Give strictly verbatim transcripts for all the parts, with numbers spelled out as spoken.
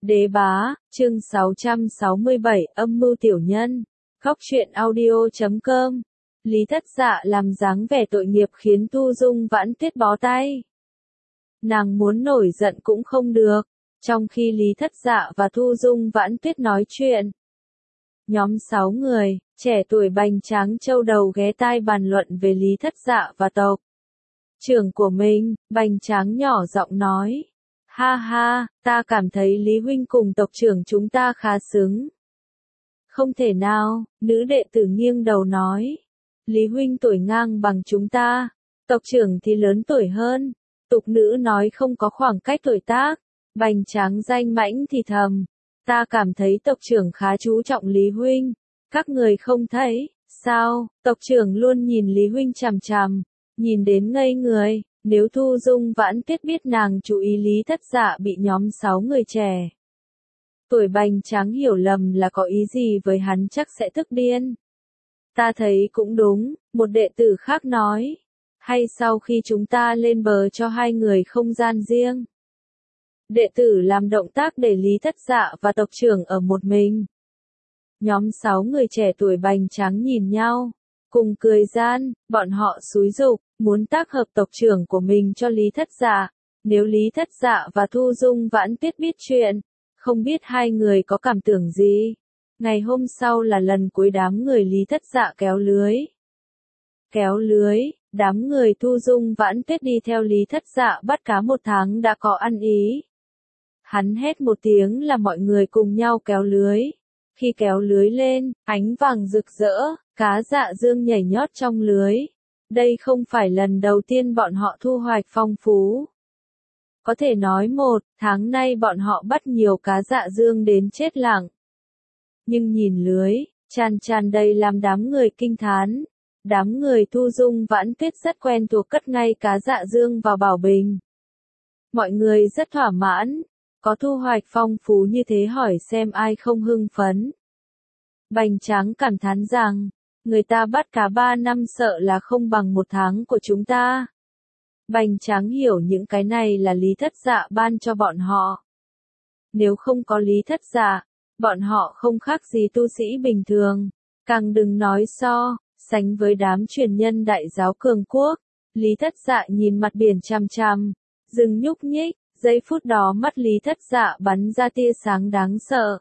Đế bá, chương sáu trăm sáu mươi bảy, âm mưu tiểu nhân. Góc truyện audio chấm com. Lý Thất Dạ làm dáng vẻ tội nghiệp khiến Thu Dung Vãn Tuyết bó tay. Nàng muốn nổi giận cũng không được, trong khi Lý Thất Dạ và Thu Dung Vãn Tuyết nói chuyện. Nhóm sáu người, trẻ tuổi bành tráng châu đầu ghé tai bàn luận về Lý Thất Dạ và tộc trưởng của mình. Bành tráng nhỏ giọng nói. Ha ha, ta cảm thấy Lý huynh cùng tộc trưởng chúng ta khá xứng. Không thể nào, nữ đệ tử nghiêng đầu nói. Lý huynh tuổi ngang bằng chúng ta, tộc trưởng thì lớn tuổi hơn. Tục nữ nói không có khoảng cách tuổi tác. Bành tráng danh mãnh thì thầm. Ta cảm thấy tộc trưởng khá chú trọng Lý huynh. Các người không thấy, sao? Tộc trưởng luôn nhìn Lý huynh chằm chằm, nhìn đến ngây người. Nếu Thu Dung Vãn Tuyết biết nàng chú ý Lý Thất Dạ bị nhóm sáu người trẻ tuổi bành tráng hiểu lầm là có ý gì với hắn chắc sẽ tức điên. Ta thấy cũng đúng, một đệ tử khác nói. Hay sau khi chúng ta lên bờ cho hai người không gian riêng. Đệ tử làm động tác để Lý Thất Dạ và tộc trưởng ở một mình. Nhóm sáu người trẻ tuổi bành tráng nhìn nhau, cùng cười gian, bọn họ xúi giục, muốn tác hợp tộc trưởng của mình cho Lý Thất Dạ. Nếu Lý Thất Dạ và Thu Dung Vãn Tuyết biết chuyện, không biết hai người có cảm tưởng gì. Ngày hôm sau là lần cuối đám người Lý Thất Dạ kéo lưới. Kéo lưới, đám người Thu Dung Vãn Tuyết đi theo Lý Thất Dạ bắt cá một tháng đã có ăn ý. Hắn hét một tiếng là mọi người cùng nhau kéo lưới. Khi kéo lưới lên, ánh vàng rực rỡ, cá dạ dương nhảy nhót trong lưới. Đây không phải lần đầu tiên bọn họ thu hoạch phong phú. Có thể nói một tháng nay bọn họ bắt nhiều cá dạ dương đến chết lặng. Nhưng nhìn lưới, tràn tràn đầy làm đám người kinh thán. Đám người Thu Dung Vãn Tuyết rất quen thuộc cất ngay cá dạ dương vào bảo bình. Mọi người rất thỏa mãn, có thu hoạch phong phú như thế hỏi xem ai không hưng phấn. Bành tráng cảm thán rằng, người ta bắt cá ba năm sợ là không bằng một tháng của chúng ta. Bành tráng hiểu những cái này là Lý Thất Dạ ban cho bọn họ. Nếu không có Lý Thất Dạ, bọn họ không khác gì tu sĩ bình thường. Càng đừng nói so, sánh với đám truyền nhân đại giáo cường quốc. Lý Thất Dạ nhìn mặt biển chằm chằm, dừng nhúc nhích, giây phút đó mắt Lý Thất Dạ bắn ra tia sáng đáng sợ.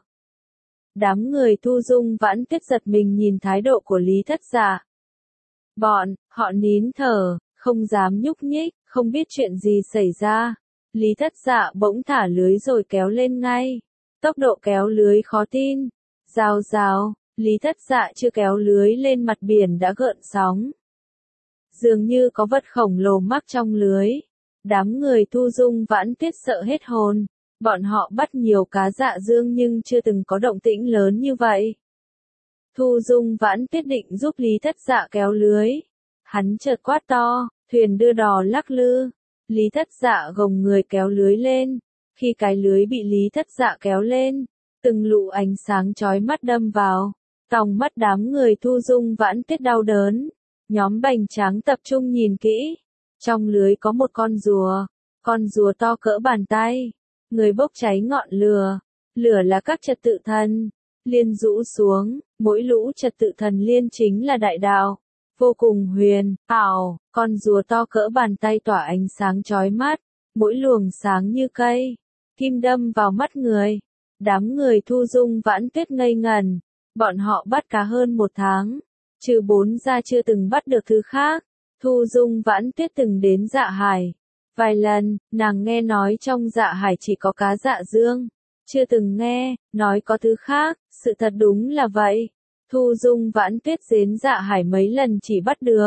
Đám người Thu Dung Vãn Tuyết giật mình nhìn thái độ của Lý Thất Dạ. Bọn, họ nín thở, không dám nhúc nhích, không biết chuyện gì xảy ra. Lý Thất Dạ bỗng thả lưới rồi kéo lên ngay. Tốc độ kéo lưới khó tin. Rào rào, Lý Thất Dạ chưa kéo lưới lên mặt biển đã gợn sóng. Dường như có vật khổng lồ mắc trong lưới. Đám người Thu Dung Vãn Tuyết sợ hết hồn. Bọn họ bắt nhiều cá dạ dương nhưng chưa từng có động tĩnh lớn như vậy. Thu Dung Vãn Tuyết định giúp Lý Thất Dạ kéo lưới. Hắn chợt quát to, thuyền đưa đò lắc lư. Lý Thất Dạ gồng người kéo lưới lên. Khi cái lưới bị Lý Thất Dạ kéo lên, từng lũ ánh sáng chói mắt đâm vào. Tòng mắt đám người Thu Dung Vãn Tuyết đau đớn. Nhóm bành tráng tập trung nhìn kỹ. Trong lưới có một con rùa. Con rùa to cỡ bàn tay. Người bốc cháy ngọn lửa. Lửa là các trật tự thần. Liên rũ xuống, mỗi lũ trật tự thần liên chính là đại đạo. Vô cùng huyền, ảo, con rùa to cỡ bàn tay tỏa ánh sáng chói mắt. Mỗi luồng sáng như cây. Kim đâm vào mắt người. Đám người Thu Dung Vãn Tuyết ngây ngần. Bọn họ bắt cá hơn một tháng. Trừ bốn ra chưa từng bắt được thứ khác. Thu Dung Vãn Tuyết từng đến Dạ Hải. Vài lần, nàng nghe nói trong Dạ Hải chỉ có cá dạ dương. Chưa từng nghe, nói có thứ khác, sự thật đúng là vậy. Thu Dung Vãn Tuyết đến Dạ Hải mấy lần chỉ bắt được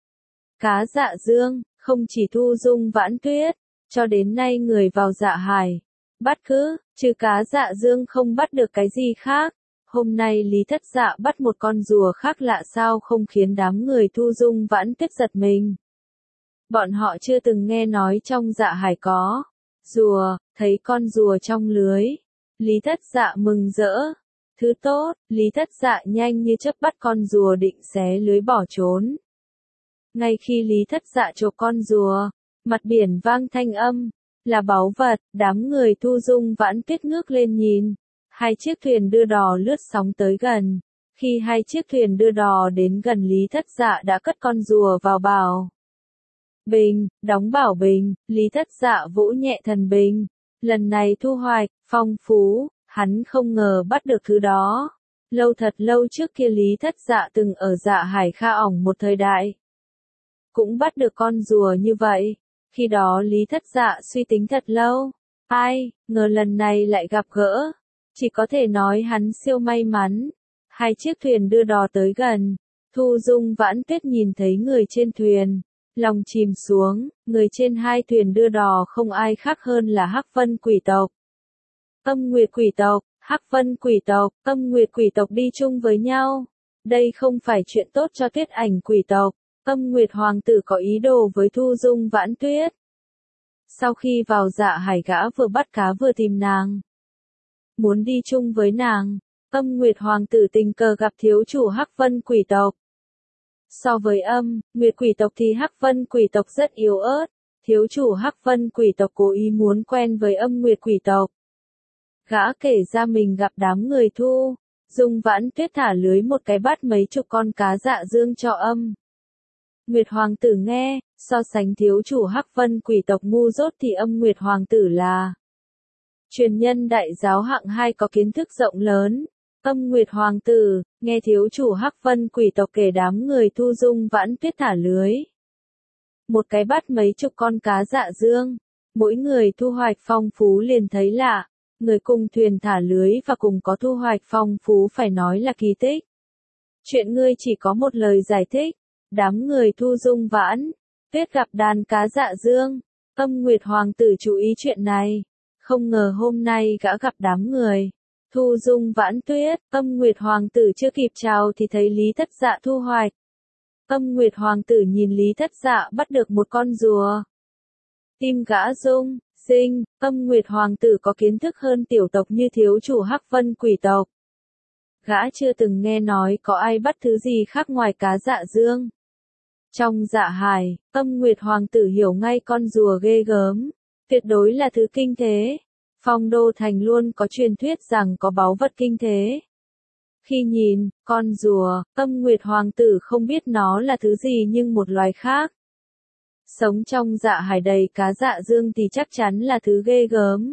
cá dạ dương, không chỉ Thu Dung Vãn Tuyết, cho đến nay người vào Dạ Hải. Bắt cứ, trừ cá dạ dương không bắt được cái gì khác. Hôm nay Lý Thất Dạ bắt một con rùa khác lạ sao không khiến đám người Thu Dung Vãn Tuyết giật mình. Bọn họ chưa từng nghe nói trong Dạ Hải có rùa, thấy con rùa trong lưới. Lý Thất Dạ mừng rỡ. Thứ tốt, Lý Thất Dạ nhanh như chớp bắt con rùa định xé lưới bỏ trốn. Ngay khi Lý Thất Dạ chộp con rùa, mặt biển vang thanh âm. là báu vật, đám người Thu Dung Vãn Tuyết ngước lên nhìn. Hai chiếc thuyền đưa đò lướt sóng tới gần. Khi hai chiếc thuyền đưa đò đến gần Lý Thất Dạ đã cất con rùa vào bảo bình, đóng bảo bình, Lý Thất Dạ vỗ nhẹ thần bình. Lần này thu hoạch, phong phú, hắn không ngờ bắt được thứ đó. Lâu thật lâu trước kia Lý Thất Dạ từng ở Dạ Hải Kha ỏng một thời đại. Cũng bắt được con rùa như vậy. Khi đó Lý Thất Dạ suy tính thật lâu. Ai, ngờ lần này lại gặp gỡ. Chỉ có thể nói hắn siêu may mắn. Hai chiếc thuyền đưa đò tới gần. Thu Dung Vãn Tuyết nhìn thấy người trên thuyền. Lòng chìm xuống, người trên hai thuyền đưa đò không ai khác hơn là Hắc Vân quỷ tộc. Âm Nguyệt quỷ tộc, Hắc Vân quỷ tộc, Âm Nguyệt quỷ tộc đi chung với nhau. Đây không phải chuyện tốt cho Tuyết Ảnh quỷ tộc. Âm Nguyệt hoàng tử có ý đồ với Thu Dung Vãn Tuyết. Sau khi vào Dạ Hải gã vừa bắt cá vừa tìm nàng. Muốn đi chung với nàng. Âm Nguyệt hoàng tử tình cờ gặp thiếu chủ Hắc Vân quỷ tộc. So với âm, Nguyệt quỷ tộc thì Hắc Vân quỷ tộc rất yếu ớt. Thiếu chủ Hắc Vân quỷ tộc cố ý muốn quen với âm Nguyệt quỷ tộc. Gã kể ra mình gặp đám người Thu Dung Vãn Tuyết thả lưới một cái bắt mấy chục con cá dạ dương cho âm Nguyệt hoàng tử nghe. So sánh thiếu chủ Hắc Vân quỷ tộc ngu dốt thì âm Nguyệt hoàng tử là truyền nhân đại giáo hạng hai có kiến thức rộng lớn. Âm Nguyệt hoàng tử, nghe thiếu chủ Hắc Vân quỷ tộc kể đám người Thu Dung Vãn Tuyết thả lưới. Một cái bắt mấy chục con cá dạ dương. Mỗi người thu hoạch phong phú liền thấy lạ. Người cùng thuyền thả lưới và cùng có thu hoạch phong phú phải nói là kỳ tích. Chuyện ngươi chỉ có một lời giải thích. Đám người Thu Dung Vãn Tuyết gặp đàn cá dạ dương. Âm Nguyệt hoàng tử chú ý chuyện này. Không ngờ hôm nay gã gặp đám người Thu Dung Vãn Tuyết. Âm Nguyệt hoàng tử chưa kịp chào thì thấy Lý Thất Dạ thu hoạch. Âm Nguyệt hoàng tử nhìn Lý Thất Dạ bắt được một con rùa. Tim gã rung, sinh. Âm Nguyệt hoàng tử có kiến thức hơn tiểu tộc như thiếu chủ Hắc Vân quỷ tộc. Gã chưa từng nghe nói có ai bắt thứ gì khác ngoài cá dạ dương. Trong Dạ Hải, Âm Nguyệt hoàng tử hiểu ngay con rùa ghê gớm. Tuyệt đối là thứ kinh thế. Phong Đô Thành luôn có truyền thuyết rằng có báu vật kinh thế. Khi nhìn con rùa, Âm Nguyệt hoàng tử không biết nó là thứ gì nhưng một loài khác. Sống trong Dạ Hải đầy cá dạ dương thì chắc chắn là thứ ghê gớm.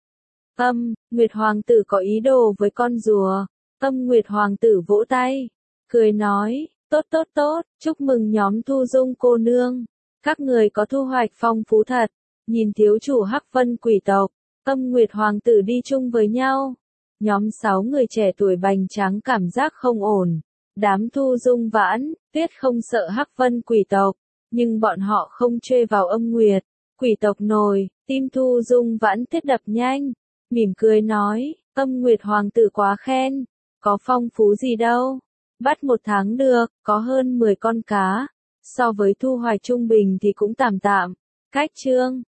Âm Nguyệt hoàng tử có ý đồ với con rùa. Âm Nguyệt hoàng tử vỗ tay, cười nói, tốt tốt tốt, chúc mừng nhóm Thu Dung cô nương. Các người có thu hoạch phong phú thật. Nhìn thiếu chủ Hắc Vân quỷ tộc, Âm Nguyệt hoàng tử đi chung với nhau. Nhóm sáu người trẻ tuổi bành tráng cảm giác không ổn. Đám Thu Dung Vãn Tuyết không sợ Hắc Vân quỷ tộc, nhưng bọn họ không chê vào Âm Nguyệt quỷ tộc nổi. Tim Thu Dung Vãn Tuyết đập nhanh, mỉm cười nói, Âm Nguyệt hoàng tử quá khen. Có phong phú gì đâu. Bắt một tháng được, có hơn mười con cá. So với thu hoạch trung bình thì cũng tạm tạm. Cách chương